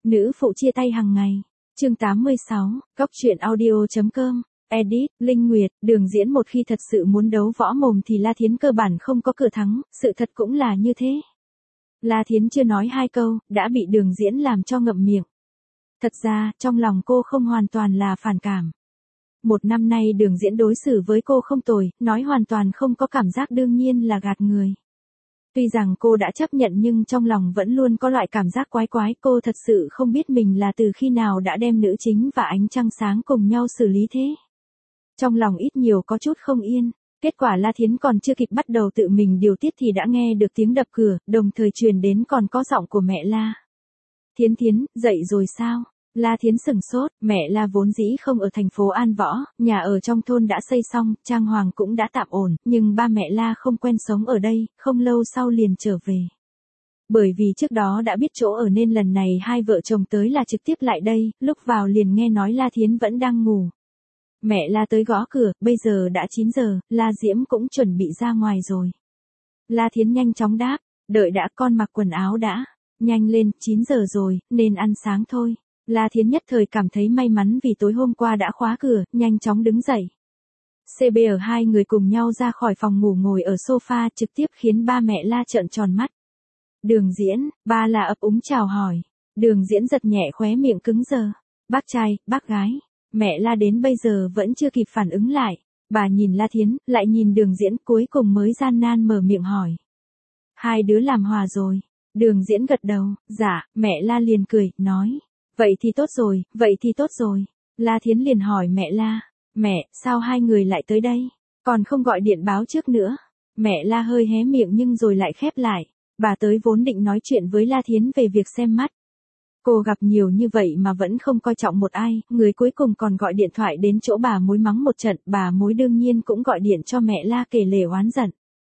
Nữ phụ chia tay hàng ngày. Chương 86, Góc truyện audio.com. Edit, Linh Nguyệt, Đường Diễn một khi thật sự muốn đấu võ mồm thì La Thiến cơ bản không có cửa thắng, sự thật cũng là như thế. La Thiến chưa nói hai câu, đã bị Đường Diễn làm cho ngậm miệng. Thật ra, trong lòng cô không hoàn toàn là phản cảm. Một năm nay Đường Diễn đối xử với cô không tồi, nói hoàn toàn không có cảm giác đương nhiên là gạt người. Tuy rằng cô đã chấp nhận nhưng trong lòng vẫn luôn có loại cảm giác quái quái, cô thật sự không biết mình là từ khi nào đã đem nữ chính và ánh trăng sáng cùng nhau xử lý thế. Trong lòng ít nhiều có chút không yên, kết quả La Thiến còn chưa kịp bắt đầu tự mình điều tiết thì đã nghe được tiếng đập cửa, đồng thời truyền đến còn có giọng của mẹ La. Thiến Thiến, dậy rồi sao? La Thiến sửng sốt, mẹ La vốn dĩ không ở thành phố An Võ, nhà ở trong thôn đã xây xong, trang hoàng cũng đã tạm ổn, nhưng ba mẹ La không quen sống ở đây, không lâu sau liền trở về. Bởi vì trước đó đã biết chỗ ở nên lần này hai vợ chồng tới là trực tiếp lại đây, lúc vào liền nghe nói La Thiến vẫn đang ngủ. Mẹ La tới gõ cửa, bây giờ đã 9 giờ, La Diễm cũng chuẩn bị ra ngoài rồi. La Thiến nhanh chóng đáp, đợi đã, con mặc quần áo đã. Nhanh lên, 9 giờ rồi, nên ăn sáng thôi. La Thiến nhất thời cảm thấy may mắn vì tối hôm qua đã khóa cửa, nhanh chóng đứng dậy. CB ở hai người cùng nhau ra khỏi phòng ngủ ngồi ở sofa trực tiếp khiến ba mẹ La trợn tròn mắt. Đường Diễn, ba La ấp úng chào hỏi. Đường Diễn giật nhẹ khóe miệng cứng đờ. Bác trai, bác gái. Mẹ La đến bây giờ vẫn chưa kịp phản ứng lại. Bà nhìn La Thiến, lại nhìn Đường Diễn cuối cùng mới gian nan mở miệng hỏi. Hai đứa làm hòa rồi. Đường Diễn gật đầu, dạ, mẹ La liền cười, nói. Vậy thì tốt rồi, vậy thì tốt rồi. La Thiến liền hỏi mẹ La. Mẹ, sao hai người lại tới đây? Còn không gọi điện báo trước nữa. Mẹ La hơi hé miệng nhưng rồi lại khép lại. Bà tới vốn định nói chuyện với La Thiến về việc xem mắt. Cô gặp nhiều như vậy mà vẫn không coi trọng một ai, người cuối cùng còn gọi điện thoại đến chỗ bà mối mắng một trận, bà mối đương nhiên cũng gọi điện cho mẹ La kể lể oán giận.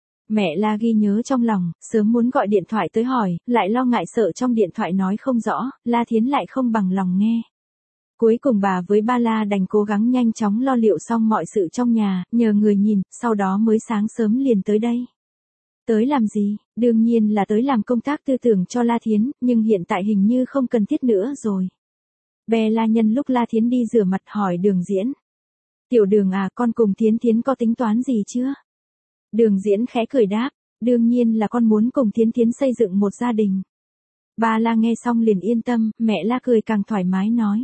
Mẹ La ghi nhớ trong lòng, sớm muốn gọi điện thoại tới hỏi, lại lo ngại sợ trong điện thoại nói không rõ, La Thiến lại không bằng lòng nghe. Cuối cùng bà với ba La đành cố gắng nhanh chóng lo liệu xong mọi sự trong nhà, nhờ người nhìn, sau đó mới sáng sớm liền tới đây. Tới làm gì? Đương nhiên là tới làm công tác tư tưởng cho La Thiến, nhưng hiện tại hình như không cần thiết nữa rồi. Bè La nhân lúc La Thiến đi rửa mặt hỏi Đường Diễn. Tiểu Đường à, con cùng Thiến Thiến có tính toán gì chưa? Đường Diễn khẽ cười đáp, đương nhiên là con muốn cùng Thiến Thiến xây dựng một gia đình. Ba La nghe xong liền yên tâm, mẹ La cười càng thoải mái nói.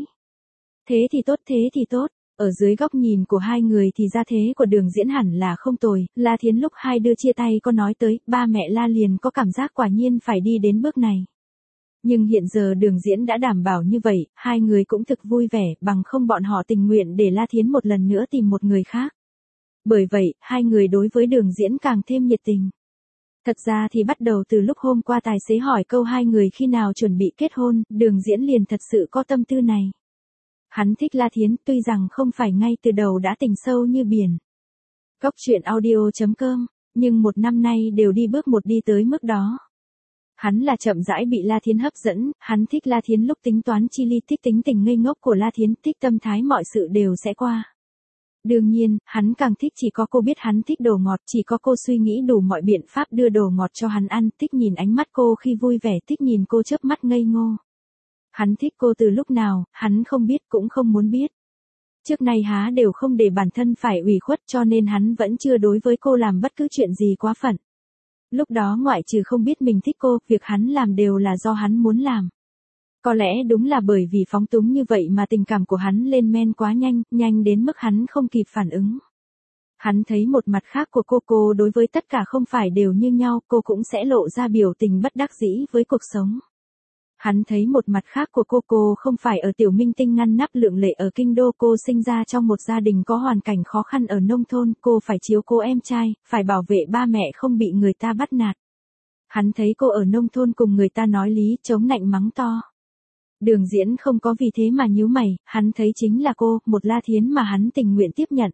Thế thì tốt, thế thì tốt. Ở dưới góc nhìn của hai người thì gia thế của Đường Diễn hẳn là không tồi, La Thiến lúc hai đứa chia tay có nói tới, ba mẹ La liền có cảm giác quả nhiên phải đi đến bước này. Nhưng hiện giờ Đường Diễn đã đảm bảo như vậy, hai người cũng thực vui vẻ, bằng không bọn họ tình nguyện để La Thiến một lần nữa tìm một người khác. Bởi vậy, hai người đối với Đường Diễn càng thêm nhiệt tình. Thật ra thì bắt đầu từ lúc hôm qua tài xế hỏi câu hai người khi nào chuẩn bị kết hôn, Đường Diễn liền thật sự có tâm tư này. Hắn thích La Thiến, tuy rằng không phải ngay từ đầu đã tình sâu như biển. Góc truyện audio.com, nhưng một năm nay đều đi bước một đi tới mức đó. Hắn là chậm rãi bị La Thiến hấp dẫn, hắn thích La Thiến lúc tính toán chi ly, thích tính tình ngây ngốc của La Thiến, thích tâm thái mọi sự đều sẽ qua. Đương nhiên, hắn càng thích chỉ có cô biết hắn thích đồ ngọt, chỉ có cô suy nghĩ đủ mọi biện pháp đưa đồ ngọt cho hắn ăn, thích nhìn ánh mắt cô khi vui vẻ, thích nhìn cô chớp mắt ngây ngô. Hắn thích cô từ lúc nào, hắn không biết cũng không muốn biết. Trước nay há đều không để bản thân phải ủy khuất cho nên hắn vẫn chưa đối với cô làm bất cứ chuyện gì quá phận. Lúc đó ngoại trừ không biết mình thích cô, việc hắn làm đều là do hắn muốn làm. Có lẽ đúng là bởi vì phóng túng như vậy mà tình cảm của hắn lên men quá nhanh, nhanh đến mức hắn không kịp phản ứng. Hắn thấy một mặt khác của cô đối với tất cả không phải đều như nhau, cô cũng sẽ lộ ra biểu tình bất đắc dĩ với cuộc sống. Hắn thấy một mặt khác của cô không phải ở tiểu minh tinh ngăn nắp lượng lệ ở kinh đô, cô sinh ra trong một gia đình có hoàn cảnh khó khăn ở nông thôn, cô phải chiếu cố em trai, phải bảo vệ ba mẹ không bị người ta bắt nạt. Hắn thấy cô ở nông thôn cùng người ta nói lý, chống nạnh mắng to. Đường Diễn không có vì thế mà nhíu mày, hắn thấy chính là cô, một La Thiến mà hắn tình nguyện tiếp nhận.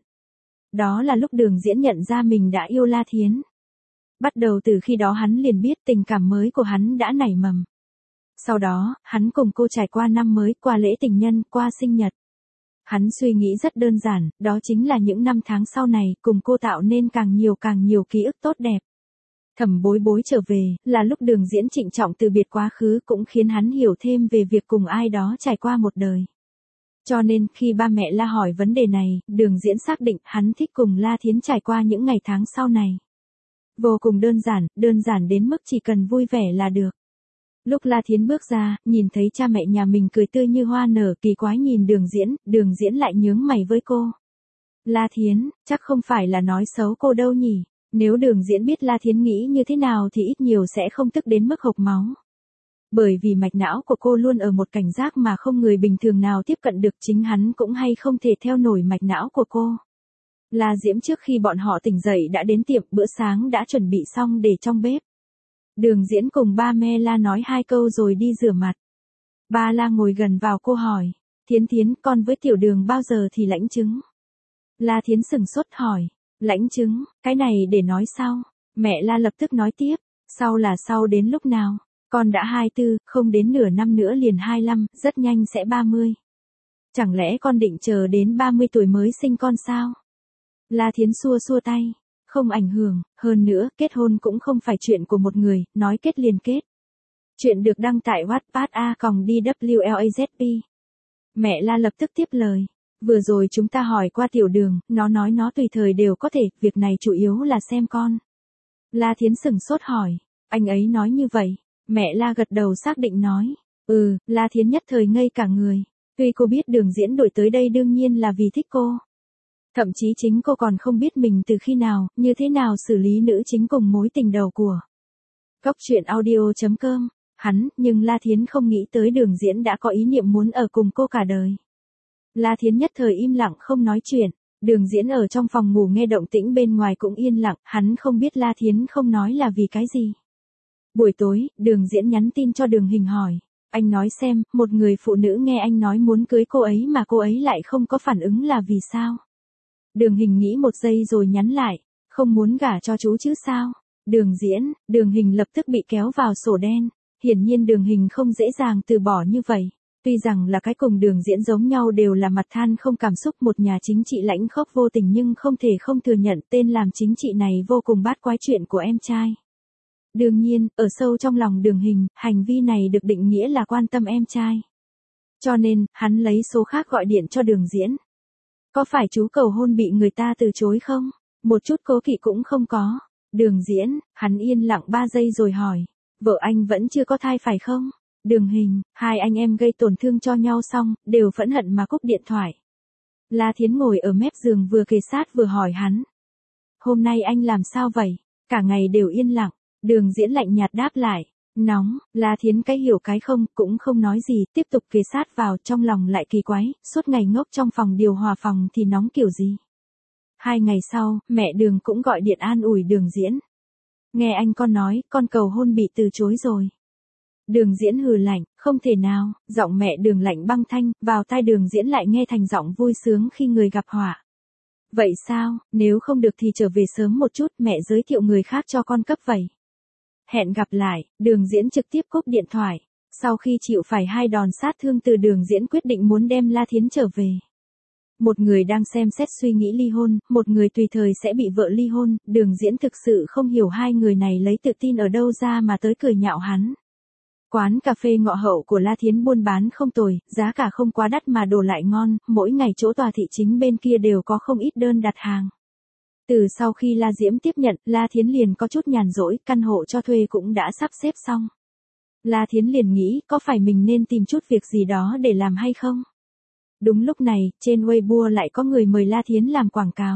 Đó là lúc Đường Diễn nhận ra mình đã yêu La Thiến. Bắt đầu từ khi đó hắn liền biết tình cảm mới của hắn đã nảy mầm. Sau đó, hắn cùng cô trải qua năm mới, qua lễ tình nhân, qua sinh nhật. Hắn suy nghĩ rất đơn giản, đó chính là những năm tháng sau này, cùng cô tạo nên càng nhiều ký ức tốt đẹp. Thẩm Bối Bối trở về, là lúc Đường Diễn trịnh trọng từ biệt quá khứ cũng khiến hắn hiểu thêm về việc cùng ai đó trải qua một đời. Cho nên, khi ba mẹ La hỏi vấn đề này, Đường Diễn xác định hắn thích cùng La Thiến trải qua những ngày tháng sau này. Vô cùng đơn giản đến mức chỉ cần vui vẻ là được. Lúc La Thiến bước ra, nhìn thấy cha mẹ nhà mình cười tươi như hoa nở, kỳ quái nhìn Đường Diễn lại nhướng mày với cô. La Thiến, chắc không phải là nói xấu cô đâu nhỉ? Nếu Đường Diễn biết La Thiến nghĩ như thế nào thì ít nhiều sẽ không tức đến mức hộc máu. Bởi vì mạch não của cô luôn ở một cảnh giác mà không người bình thường nào tiếp cận được, chính hắn cũng hay không thể theo nổi mạch não của cô. La Diễm trước khi bọn họ tỉnh dậy đã đến tiệm, bữa sáng đã chuẩn bị xong để trong bếp. Đường Diễn cùng ba mẹ La nói 2 câu rồi đi rửa mặt. Ba La ngồi gần vào cô hỏi, Thiến, con với Tiểu Đường bao giờ thì lãnh chứng? La Thiến sừng sốt hỏi, lãnh chứng, cái này để nói sau. Mẹ La lập tức nói tiếp, sau là sau đến lúc nào? Con đã 24, không đến nửa năm nữa liền 25, rất nhanh sẽ 30. Chẳng lẽ con định chờ đến 30 tuổi mới sinh con sao? La Thiến xua tay. Không ảnh hưởng, hơn nữa, kết hôn cũng không phải chuyện của một người, nói kết liền kết. Chuyện được đăng tại Wattpad a.dwlazp. Mẹ La lập tức tiếp lời. Vừa rồi chúng ta hỏi qua Tiểu Đường, nó nói nó tùy thời đều có thể, việc này chủ yếu là xem con. La Thiến sừng sốt hỏi, anh ấy nói như vậy. Mẹ La gật đầu xác định nói. La Thiến nhất thời ngây cả người. Tuy cô biết Đường Diễn đổi tới đây đương nhiên là vì thích cô. Thậm chí chính cô còn không biết mình từ khi nào, như thế nào xử lý nữ chính cùng mối tình đầu của. Góc truyện audio.com. Nhưng La Thiến không nghĩ tới Đường Diễn đã có ý niệm muốn ở cùng cô cả đời. La Thiến nhất thời im lặng không nói chuyện. Đường Diễn ở trong phòng ngủ nghe động tĩnh bên ngoài cũng yên lặng, hắn không biết La Thiến không nói là vì cái gì. Buổi tối, Đường Diễn nhắn tin cho Đường Hình hỏi, anh nói xem, một người phụ nữ nghe anh nói muốn cưới cô ấy mà cô ấy lại không có phản ứng là vì sao? Đường Hình nghĩ một giây rồi nhắn lại, không muốn gả cho chú chứ sao? Đường Hình lập tức bị kéo vào sổ đen. Hiển nhiên Đường Hình không dễ dàng từ bỏ như vậy. Tuy rằng là cái cùng Đường Diễn giống nhau đều là mặt than không cảm xúc, một nhà chính trị lãnh khốc vô tình, nhưng không thể không thừa nhận tên làm chính trị này vô cùng bát quái chuyện của em trai. Đương nhiên, ở sâu trong lòng Đường Hình, hành vi này được định nghĩa là quan tâm em trai. Cho nên, hắn lấy số khác gọi điện cho Đường Diễn. Có phải chú cầu hôn bị người ta từ chối không? Một chút cố kỵ cũng không có. Đường Diễn, hắn yên lặng 3 giây rồi hỏi, vợ anh vẫn chưa có thai phải không? Đường Hình, hai anh em gây tổn thương cho nhau xong, đều phẫn hận mà cúp điện thoại. La Thiến ngồi ở mép giường vừa kề sát vừa hỏi hắn. Hôm nay anh làm sao vậy? Cả ngày đều yên lặng. Đường Diễn lạnh nhạt đáp lại. Nóng. La Thiến cái hiểu cái không, cũng không nói gì, tiếp tục kề sát vào, trong lòng lại kỳ quái, suốt ngày ngốc trong phòng điều hòa phòng thì nóng kiểu gì. 2 ngày sau, mẹ Đường cũng gọi điện an ủi Đường Diễn. Nghe anh con nói, con cầu hôn bị từ chối rồi. Đường Diễn hừ lạnh, không thể nào, giọng mẹ Đường lạnh băng thanh, vào tai Đường Diễn lại nghe thành giọng vui sướng khi người gặp họa. Vậy sao, nếu không được thì trở về sớm một chút, mẹ giới thiệu người khác cho con cấp vậy. Hẹn gặp lại, Đường Diễn trực tiếp cúp điện thoại. Sau khi chịu phải 2 đòn sát thương từ Đường Diễn quyết định muốn đem La Thiến trở về. Một người đang xem xét suy nghĩ ly hôn, một người tùy thời sẽ bị vợ ly hôn, Đường Diễn thực sự không hiểu hai người này lấy tự tin ở đâu ra mà tới cười nhạo hắn. Quán cà phê Ngọ Hậu của La Thiến buôn bán không tồi, giá cả không quá đắt mà đồ lại ngon, mỗi ngày chỗ tòa thị chính bên kia đều có không ít đơn đặt hàng. Từ sau khi La Diễm tiếp nhận, La Thiến liền có chút nhàn rỗi, căn hộ cho thuê cũng đã sắp xếp xong. La Thiến liền nghĩ, có phải mình nên tìm chút việc gì đó để làm hay không? Đúng lúc này, trên Weibo lại có người mời La Thiến làm quảng cáo.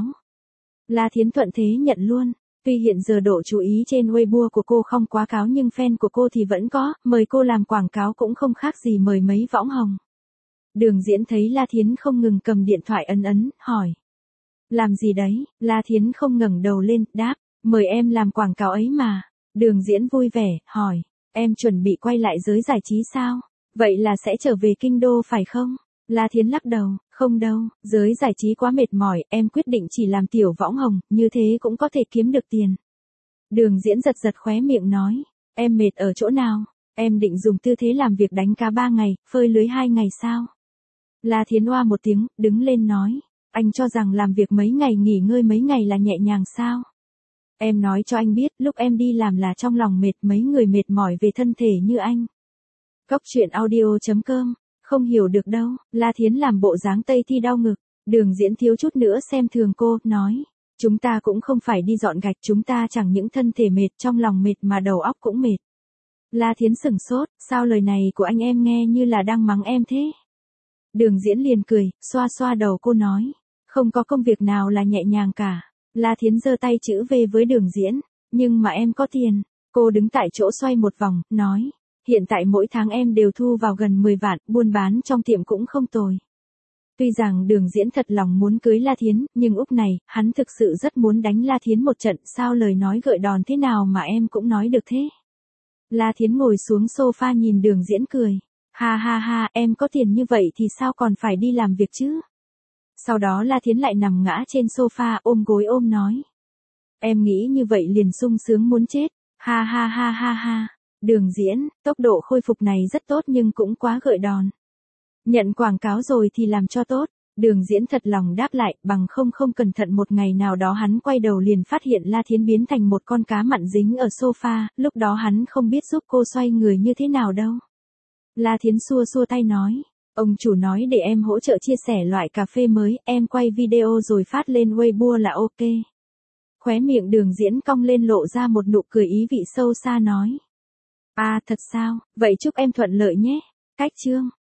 La Thiến thuận thế nhận luôn. Tuy hiện giờ độ chú ý trên Weibo của cô không quá cao nhưng fan của cô thì vẫn có, mời cô làm quảng cáo cũng không khác gì mời mấy võng hồng. Đường Diễn thấy La Thiến không ngừng cầm điện thoại ấn, hỏi. Làm gì đấy? La Thiến không ngẩng đầu lên, đáp, mời em làm quảng cáo ấy mà. Đường Diễn vui vẻ, hỏi, em chuẩn bị quay lại giới giải trí sao? Vậy là sẽ trở về kinh đô phải không? La Thiến lắc đầu, không đâu, giới giải trí quá mệt mỏi, em quyết định chỉ làm tiểu võng hồng, như thế cũng có thể kiếm được tiền. Đường Diễn giật khóe miệng nói, em mệt ở chỗ nào? Em định dùng tư thế làm việc đánh cá 3 ngày, phơi lưới 2 ngày sao? La Thiến oa một tiếng, đứng lên nói, anh cho rằng làm việc mấy ngày nghỉ ngơi mấy ngày là nhẹ nhàng sao? Em nói cho anh biết, lúc em đi làm là trong lòng mệt, mấy người mệt mỏi về thân thể như anh. Cốc truyện audio.com, không hiểu được đâu. La Thiến làm bộ dáng Tây Thi đau ngực. Đường Diễn thiếu chút nữa xem thường cô, nói. Chúng ta cũng không phải đi dọn gạch, chúng ta chẳng những thân thể mệt, trong lòng mệt mà đầu óc cũng mệt. La Thiến sửng sốt, sao lời này của anh em nghe như là đang mắng em thế? Đường Diễn liền cười, xoa xoa đầu cô nói. Không có công việc nào là nhẹ nhàng cả. La Thiến giơ tay chữ V với Đường Diễn. Nhưng mà em có tiền. Cô đứng tại chỗ xoay một vòng, nói. Hiện tại mỗi tháng em đều thu vào gần 10 vạn, buôn bán trong tiệm cũng không tồi. Tuy rằng Đường Diễn thật lòng muốn cưới La Thiến, nhưng úp này, hắn thực sự rất muốn đánh La Thiến một trận, sao lời nói gợi đòn thế nào mà em cũng nói được thế. La Thiến ngồi xuống sofa nhìn Đường Diễn cười. Ha ha ha, em có tiền như vậy thì sao còn phải đi làm việc chứ? Sau đó La Thiến lại nằm ngã trên sofa ôm gối ôm nói. Em nghĩ như vậy liền sung sướng muốn chết. Ha ha ha ha ha. Đường Diễn, tốc độ khôi phục này rất tốt nhưng cũng quá gợi đòn. Nhận quảng cáo rồi thì làm cho tốt. Đường Diễn thật lòng đáp lại, bằng không cẩn thận một ngày nào đó hắn quay đầu liền phát hiện La Thiến biến thành một con cá mặn dính ở sofa, lúc đó hắn không biết giúp cô xoay người như thế nào đâu. La Thiến xua xua tay nói, ông chủ nói để em hỗ trợ chia sẻ loại cà phê mới, em quay video rồi phát lên Weibo là ok. Khóe miệng Đường Diễn cong lên lộ ra một nụ cười ý vị sâu xa nói. À thật sao, vậy chúc em thuận lợi nhé. Cách chương